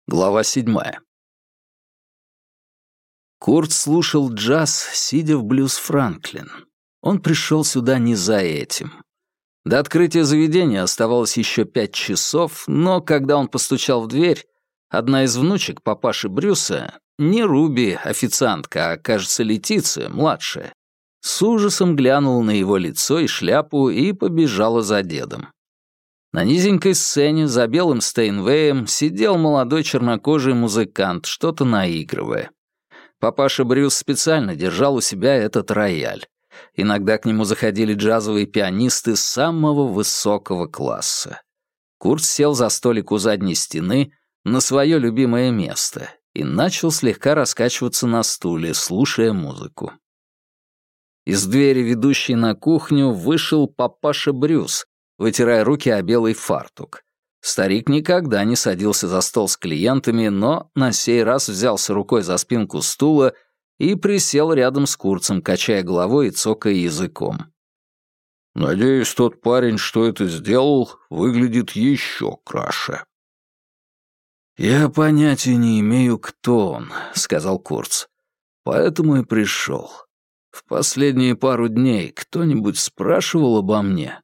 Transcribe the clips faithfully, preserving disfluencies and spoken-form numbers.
Глава седьмая. Курт слушал джаз, сидя в Блюз Франклин. Он пришел сюда не за этим. До открытия заведения оставалось еще пять часов, но когда он постучал в дверь, одна из внучек папаши Брюса, не Руби, официантка, а, кажется, Летиция, младшая, с ужасом глянула на его лицо и шляпу и побежала за дедом. На низенькой сцене за белым Стейнвеем сидел молодой чернокожий музыкант, что-то наигрывая. Папаша Брюс специально держал у себя этот рояль. Иногда к нему заходили джазовые пианисты самого высокого класса. Курт сел за столик у задней стены на свое любимое место и начал слегка раскачиваться на стуле, слушая музыку. Из двери, ведущей на кухню, вышел папаша Брюс, вытирая руки о белый фартук. Старик никогда не садился за стол с клиентами, но на сей раз взялся рукой за спинку стула и присел рядом с Куртом, качая головой и цокая языком. «Надеюсь, тот парень, что это сделал, выглядит еще краше». «Я понятия не имею, кто он», — сказал Курц. «Поэтому и пришел. В последние пару дней кто-нибудь спрашивал обо мне?»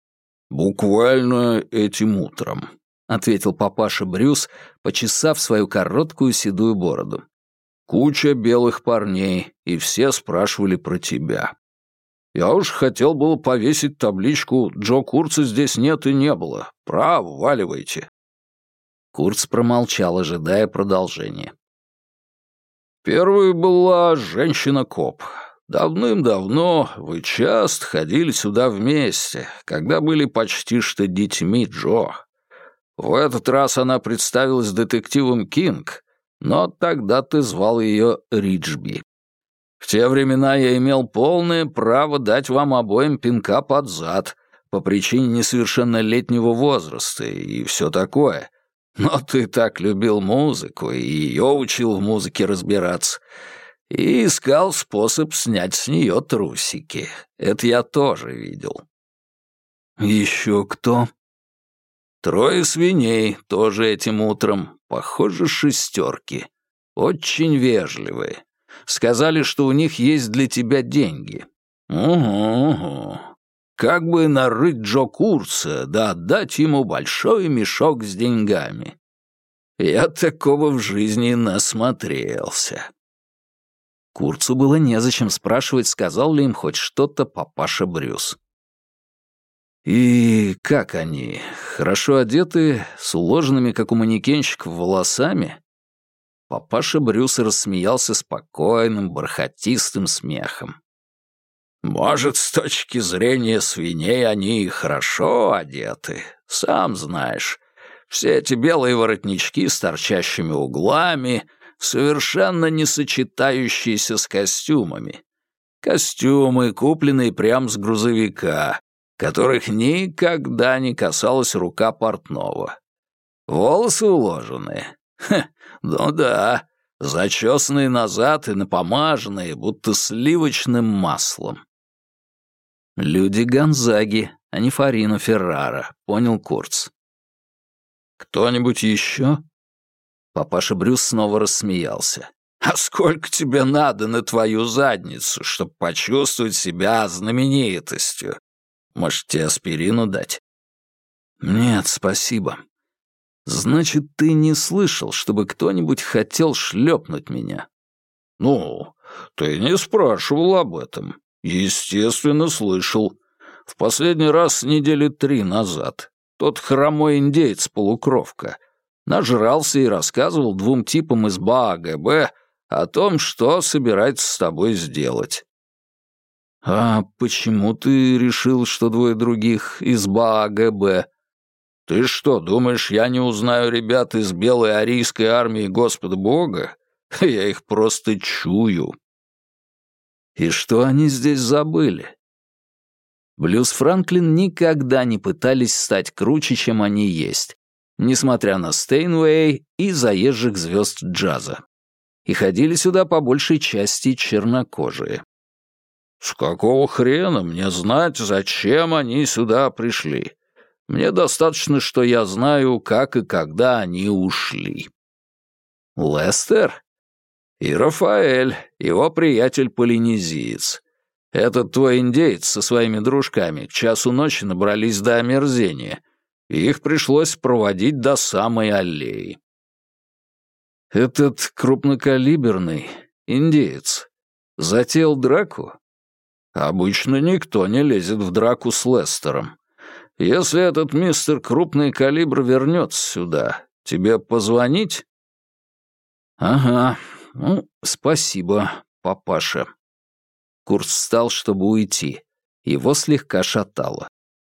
«Буквально этим утром», — ответил папаша Брюс, почесав свою короткую седую бороду. «Куча белых парней, и все спрашивали про тебя. Я уж хотел было повесить табличку «Джо Курца здесь нет и не было. Право, валивайте». Курц промолчал, ожидая продолжения. «Первой была женщина-коп. Давным-давно вы часто ходили сюда вместе, когда были почти что детьми Джо. В этот раз она представилась детективом Кинг, но тогда ты звал ее Риджби. В те времена я имел полное право дать вам обоим пинка под зад по причине несовершеннолетнего возраста и все такое. Но ты так любил музыку и ее учил в музыке разбираться, и искал способ снять с нее трусики. Это я тоже видел». «Еще кто?» «Трое свиней, тоже этим утром. Похоже, шестерки. Очень вежливые. Сказали, что у них есть для тебя деньги. Угу, угу. Как бы нарыть Джо Курца, да отдать ему большой мешок с деньгами. Я такого в жизни насмотрелся». Курцу было незачем спрашивать, сказал ли им хоть что-то папаша Брюс. «И как они? Хорошо одеты, с уложенными, как у манекенщиков, волосами?» Папаша Брюс рассмеялся спокойным, бархатистым смехом. «Может, с точки зрения свиней они и хорошо одеты, сам знаешь. Все эти белые воротнички с торчащими углами, совершенно не сочетающиеся с костюмами. Костюмы, купленные прямо с грузовика, которых никогда не касалась рука портного. Волосы уложенные. Хе, ну да, зачесанные назад и напомаженные, будто сливочным маслом. Люди Гонзаги, а не Фарино Феррара, понял Курц. «Кто-нибудь еще?» Папаша Брюс снова рассмеялся. «А сколько тебе надо на твою задницу, чтобы почувствовать себя знаменитостью? Может, тебе аспирину дать?» «Нет, спасибо. Значит, ты не слышал, чтобы кто-нибудь хотел шлепнуть меня?» «Ну, ты не спрашивал об этом. Естественно, слышал. В последний раз недели три назад. Тот хромой индеец-полукровка нажрался и рассказывал двум типам из БАГБ о том, что собирается с тобой сделать». «А почему ты решил, что двое других из БАГБ?» «Ты что, думаешь, я не узнаю ребят из белой арийской армии Господа Бога? Я их просто чую». «И что они здесь забыли?» Блюз Франклин никогда не пытались стать круче, чем они есть, несмотря на Стейнвей и заезжих звезд джаза. И ходили сюда по большей части чернокожие. «С какого хрена мне знать, зачем они сюда пришли? Мне достаточно, что я знаю, как и когда они ушли». Лестер? И Рафаэль, его приятель-полинезиец. Этот твой индеец со своими дружками к часу ночи набрались до омерзения, и их пришлось проводить до самой аллеи. Этот крупнокалиберный индеец затеял драку? Обычно никто не лезет в драку с Лестером. Если этот мистер крупный калибр вернется сюда, тебе позвонить? Ага, ну, спасибо, папаша. Курт встал, чтобы уйти. Его слегка шатало.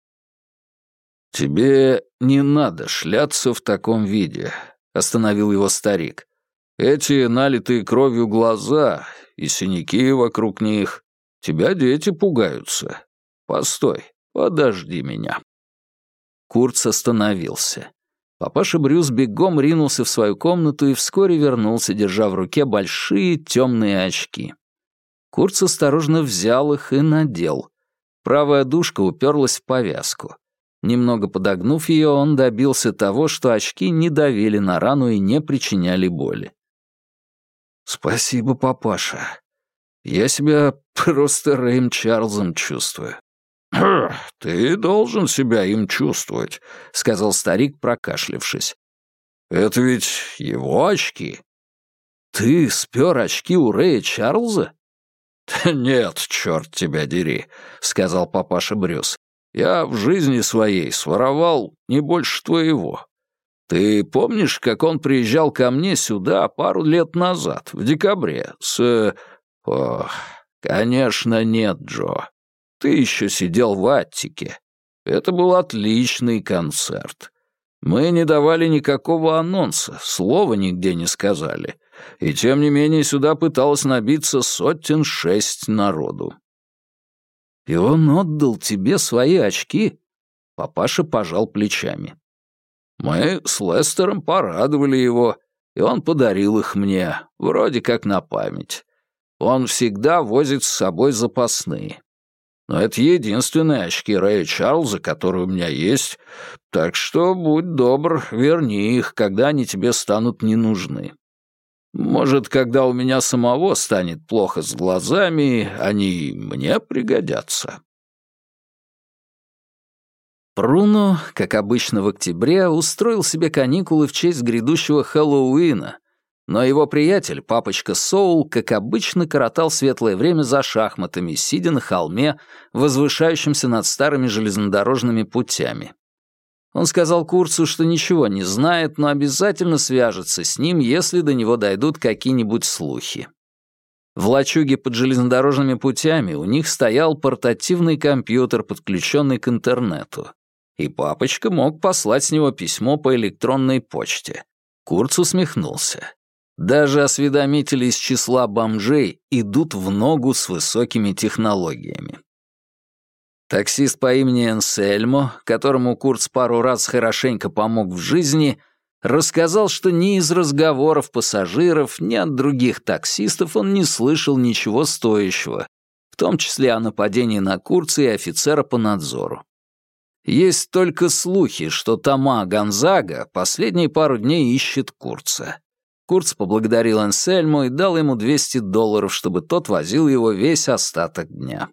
«Тебе не надо шляться в таком виде», — остановил его старик. «Эти налитые кровью глаза и синяки вокруг них. Тебя дети пугаются. Постой, подожди меня». Курт остановился. Папаша Брюс бегом ринулся в свою комнату и вскоре вернулся, держа в руке большие темные очки. Курт осторожно взял их и надел. Правая дужка уперлась в повязку. Немного подогнув ее, он добился того, что очки не давили на рану и не причиняли боли. «Спасибо, папаша. Я себя просто Рэем Чарльзом чувствую». «Ты должен себя им чувствовать», — сказал старик, прокашлявшись. «Это ведь его очки». «Ты спер очки у Рэя Чарльза?» «Нет, черт тебя дери», — сказал папаша Брюс. «Я в жизни своей своровал не больше твоего. Ты помнишь, как он приезжал ко мне сюда пару лет назад, в декабре, с... Ох, конечно, нет, Джо. Ты еще сидел в Аттике. Это был отличный концерт. Мы не давали никакого анонса, слова нигде не сказали. И тем не менее сюда пыталось набиться сотен шесть народу». «И он отдал тебе свои очки?» Папаша пожал плечами. «Мы с Лестером порадовали его, и он подарил их мне, вроде как на память. Он всегда возит с собой запасные. Но это единственные очки Рэя Чарльза, которые у меня есть, так что, будь добр, верни их, когда они тебе станут не нужны. Может, когда у меня самого станет плохо с глазами, они мне пригодятся». Бруно, как обычно в октябре, устроил себе каникулы в честь грядущего Хэллоуина, но его приятель, папочка Соул, как обычно, коротал светлое время за шахматами, сидя на холме, возвышающемся над старыми железнодорожными путями. Он сказал Курцу, что ничего не знает, но обязательно свяжется с ним, если до него дойдут какие-нибудь слухи. В лачуге под железнодорожными путями у них стоял портативный компьютер, подключенный к интернету, и папочка мог послать с него письмо по электронной почте. Курц усмехнулся. Даже осведомители из числа бомжей идут в ногу с высокими технологиями. Таксист по имени Энсельмо, которому Курц пару раз хорошенько помог в жизни, рассказал, что ни из разговоров пассажиров, ни от других таксистов он не слышал ничего стоящего, в том числе о нападении на Курца и офицера по надзору. Есть только слухи, что Тома Гонзага последние пару дней ищет Курца. Курц поблагодарил Энсельмо и дал ему двести долларов, чтобы тот возил его весь остаток дня.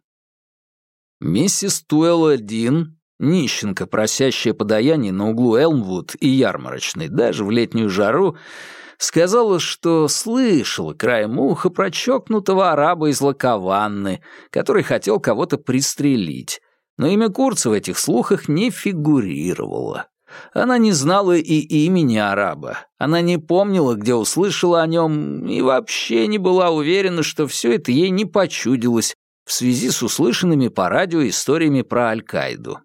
Миссис Туэлла Дин, нищенка, просящая подаяние на углу Элмвуд и Ярмарочной, даже в летнюю жару, сказала, что слышала краем уха про чокнутого араба из Лакаванны, который хотел кого-то пристрелить, но имя Курца в этих слухах не фигурировало. Она не знала и имени араба, она не помнила, где услышала о нем, и вообще не была уверена, что все это ей не почудилось в связи с услышанными по радио историями про Аль-Каиду.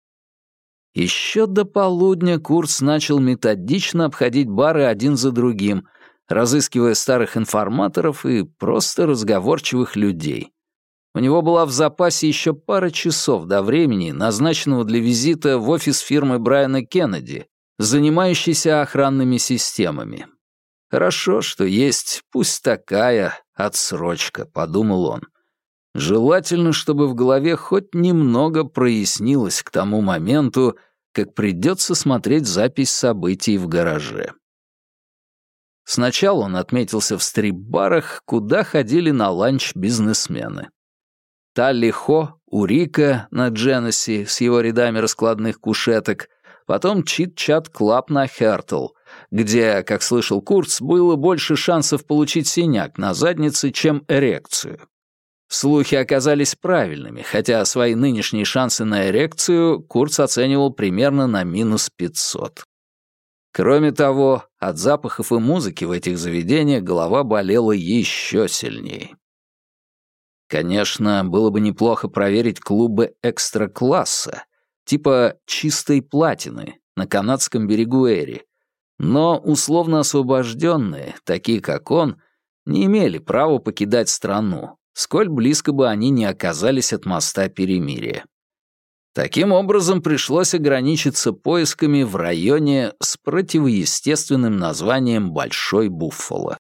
Еще до полудня Курц начал методично обходить бары один за другим, разыскивая старых информаторов и просто разговорчивых людей. У него была в запасе еще пара часов до времени, назначенного для визита в офис фирмы Брайана Кеннеди, занимающейся охранными системами. «Хорошо, что есть, пусть такая отсрочка», — подумал он. Желательно, чтобы в голове хоть немного прояснилось к тому моменту, как придется смотреть запись событий в гараже. Сначала он отметился в стрип-барах, куда ходили на ланч бизнесмены. Талли-Хо у Рика на Дженесси с его рядами раскладных кушеток, потом Чит-Чат-Клаб на Хёртл, где, как слышал Курц, было больше шансов получить синяк на заднице, чем эрекцию. Слухи оказались правильными, хотя свои нынешние шансы на эрекцию Курц оценивал примерно на минус пятьсот. Кроме того, от запахов и музыки в этих заведениях голова болела еще сильнее. Конечно, было бы неплохо проверить клубы экстра-класса, типа «Чистой платины» на канадском берегу Эри, но условно освобожденные, такие как он, не имели права покидать страну, сколь близко бы они ни оказались от моста перемирия. Таким образом, пришлось ограничиться поисками в районе с противоестественным названием Большой Буффало.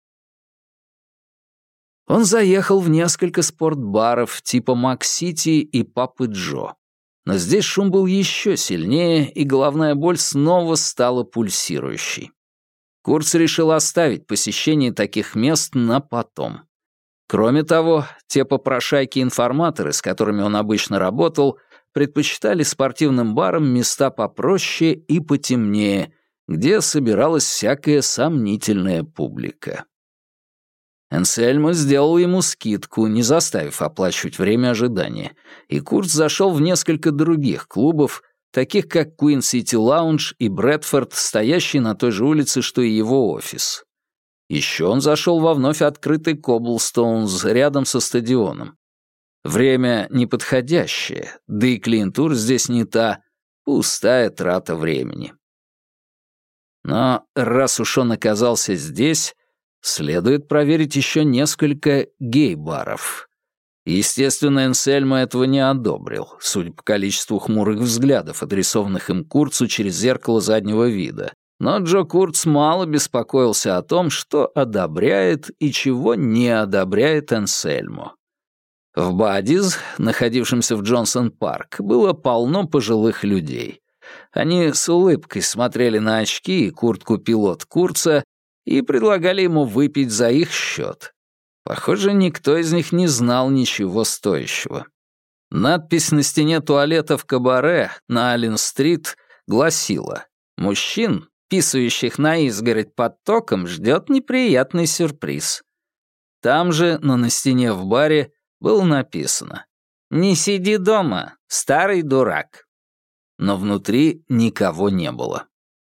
Он заехал в несколько спортбаров типа Мак-Сити и Папы Джо. Но здесь шум был еще сильнее, и головная боль снова стала пульсирующей. Курц решил оставить посещение таких мест на потом. Кроме того, те попрошайки-информаторы, с которыми он обычно работал, предпочитали спортивным барам места попроще и потемнее, где собиралась всякая сомнительная публика. Энсельмо сделал ему скидку, не заставив оплачивать время ожидания, и Курт зашел в несколько других клубов, таких как Queen City Lounge и Брэдфорд, стоящие на той же улице, что и его офис. Еще он зашел во вновь открытый Коблстоунс рядом со стадионом. Время неподходящее, да и клиентура здесь не та, пустая трата времени. Но раз уж он оказался здесь, следует проверить еще несколько гей-баров. Естественно, Энсельмо этого не одобрил, судя по количеству хмурых взглядов, адресованных им Курцу через зеркало заднего вида. Но Джо Курц мало беспокоился о том, что одобряет и чего не одобряет Энсельмо. В Баддиз, находившемся в Джонсон-парк, было полно пожилых людей. Они с улыбкой смотрели на очки и куртку-пилот Курца и предлагали ему выпить за их счет. Похоже, никто из них не знал ничего стоящего. Надпись на стене туалета в кабаре на Аллен-стрит гласила: «Мужчин, писающих на изгородь под током, ждет неприятный сюрприз». Там же, но на стене в баре, было написано: «Не сиди дома, старый дурак». Но внутри никого не было.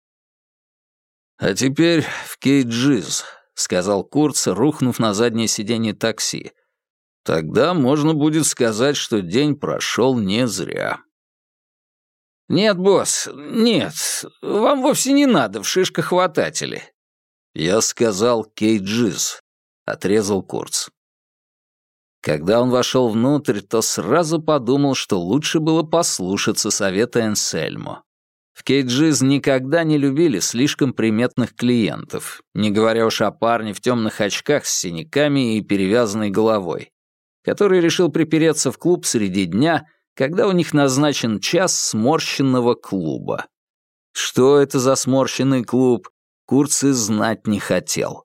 «А теперь в Кейджиз», — сказал Курц, рухнув на заднее сиденье такси. «Тогда можно будет сказать, что день прошел не зря». «Нет, босс, нет, вам вовсе не надо в шишкохвататели». «Я сказал Кейджиз», — отрезал Курц. Когда он вошел внутрь, то сразу подумал, что лучше было послушаться совета Энсельмо. В Кейджиз никогда не любили слишком приметных клиентов, не говоря уж о парне в темных очках с синяками и перевязанной головой, который решил припереться в клуб среди дня, когда у них назначен час сморщенного клуба. Что это за сморщенный клуб, Курц и знать не хотел.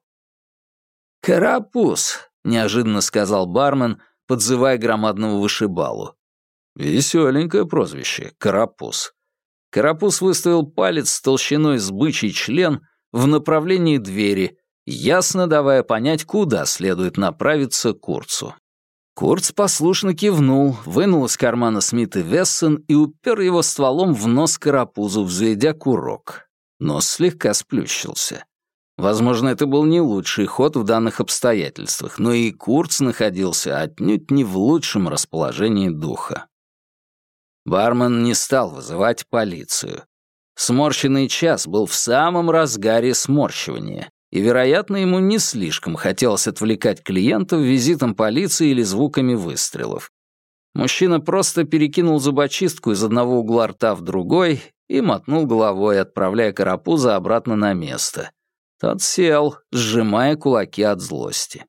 «Карапуз», — неожиданно сказал бармен, подзывая громадного вышибалу. Веселенькое прозвище — Карапуз. Карапуз выставил палец с толщиной с бычий член в направлении двери, ясно давая понять, куда следует направиться Курцу. Курц послушно кивнул, вынул из кармана Смит и Вессон и упер его стволом в нос Карапузу, взведя курок. Нос слегка сплющился. Возможно, это был не лучший ход в данных обстоятельствах, но и Курц находился отнюдь не в лучшем расположении духа. Бармен не стал вызывать полицию. Сморщенный час был в самом разгаре сморщивания, и, вероятно, ему не слишком хотелось отвлекать клиентов визитом полиции или звуками выстрелов. Мужчина просто перекинул зубочистку из одного угла рта в другой и мотнул головой, отправляя Карапуза обратно на место. Тот сел, сжимая кулаки от злости.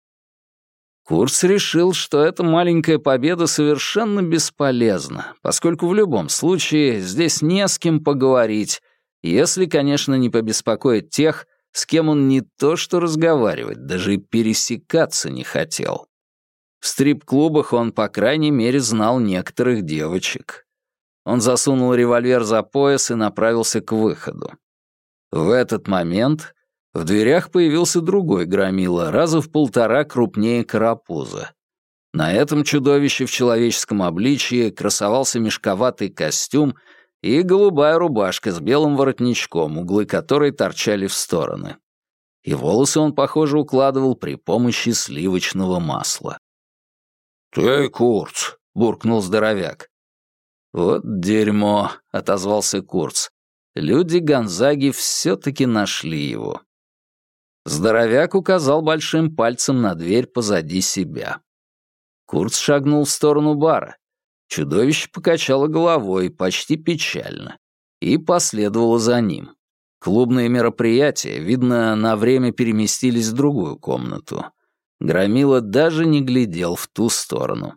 Курц решил, что эта маленькая победа совершенно бесполезна, поскольку в любом случае здесь не с кем поговорить, если, конечно, не побеспокоить тех, с кем он не то что разговаривать, даже и пересекаться не хотел. В стрип-клубах он, по крайней мере, знал некоторых девочек. Он засунул револьвер за пояс и направился к выходу. В этот момент в дверях появился другой громила, раза в полтора крупнее карапуза. На этом чудовище в человеческом обличье красовался мешковатый костюм и голубая рубашка с белым воротничком, углы которой торчали в стороны. И волосы он, похоже, укладывал при помощи сливочного масла. «Ты, Курц!» — буркнул здоровяк. «Вот дерьмо!» — отозвался Курц. Люди Гонзаги все-таки нашли его. Здоровяк указал большим пальцем на дверь позади себя. Курц шагнул в сторону бара. Чудовище покачало головой, почти печально, и последовало за ним. Клубные мероприятия, видно, на время переместились в другую комнату. Громила даже не глядел в ту сторону.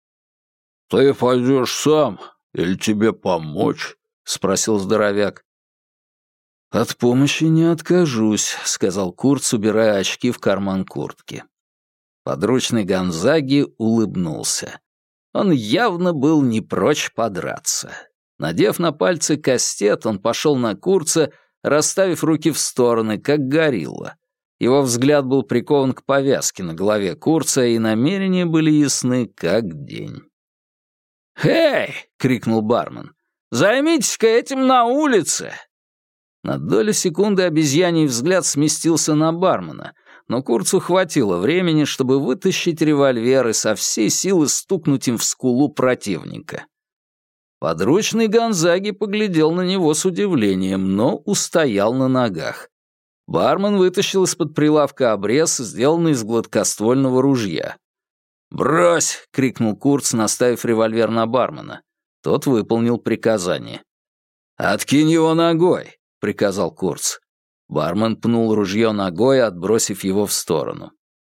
«Ты пойдешь сам или тебе помочь?» — спросил здоровяк. «От помощи не откажусь», — сказал Курц, убирая очки в карман куртки. Подручный Гонзаги улыбнулся. Он явно был не прочь подраться. Надев на пальцы кастет, он пошел на Курца, расставив руки в стороны, как горилла. Его взгляд был прикован к повязке на голове Курца, и намерения были ясны, как день. «Эй!» — крикнул бармен. «Займитесь-ка этим на улице!» На долю секунды обезьяний взгляд сместился на бармена, но Курцу хватило времени, чтобы вытащить револьвер и со всей силы стукнуть им в скулу противника. Подручный Гонзаги поглядел на него с удивлением, но устоял на ногах. Бармен вытащил из-под прилавка обрез, сделанный из гладкоствольного ружья. «Брось!» — крикнул Курц, наставив револьвер на бармена. Тот выполнил приказание. «Откинь его ногой!» — приказал Курц. Бармен пнул ружье ногой, отбросив его в сторону.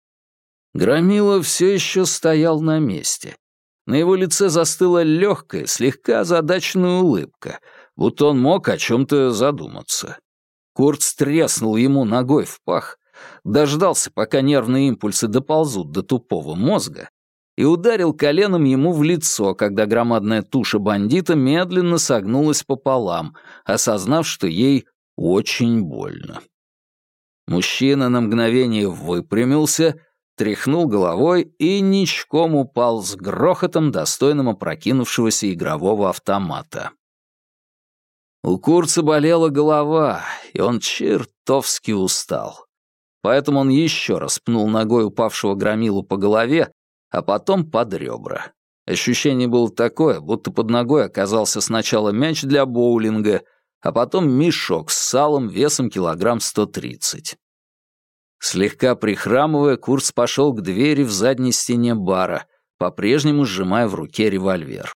Громила все еще стоял на месте. На его лице застыла легкая, слегка озадаченная улыбка, будто он мог о чем-то задуматься. Курц треснул ему ногой в пах, дождался, пока нервные импульсы доползут до тупого мозга, и ударил коленом ему в лицо, когда громадная туша бандита медленно согнулась пополам, осознав, что ей очень больно. Мужчина на мгновение выпрямился, тряхнул головой и ничком упал с грохотом, достойным опрокинувшегося игрового автомата. У Курца болела голова, и он чертовски устал. Поэтому он еще раз пнул ногой упавшего громилу по голове, а потом под ребра. Ощущение было такое, будто под ногой оказался сначала мяч для боулинга, а потом мешок с салом весом килограмм сто тридцать. Слегка прихрамывая, Курц пошел к двери в задней стене бара, по-прежнему сжимая в руке револьвер.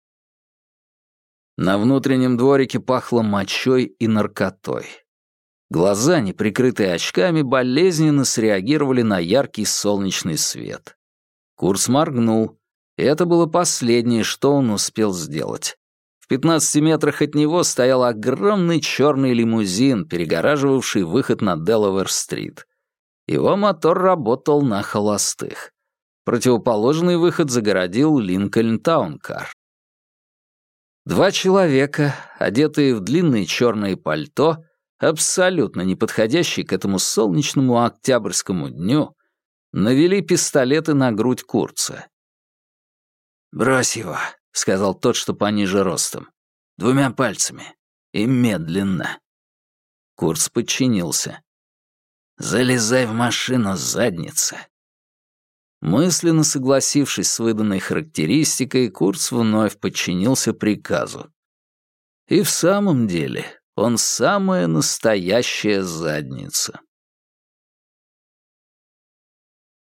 На внутреннем дворике пахло мочой и наркотой. Глаза, не прикрытые очками, болезненно среагировали на яркий солнечный свет. Курц моргнул, и это было последнее, что он успел сделать. В пятнадцати метрах от него стоял огромный черный лимузин, перегораживавший выход на Делавэр-стрит. Его мотор работал на холостых. Противоположный выход загородил Линкольн-таункар. Два человека, одетые в длинные черные пальто, абсолютно не подходящие к этому солнечному октябрьскому дню, навели пистолеты на грудь Курца. «Брось его», — сказал тот, что пониже ростом, — «двумя пальцами и медленно». Курц подчинился. «Залезай в машину, задница». Мысленно согласившись с выданной характеристикой, Курц вновь подчинился приказу. И в самом деле он самая настоящая задница.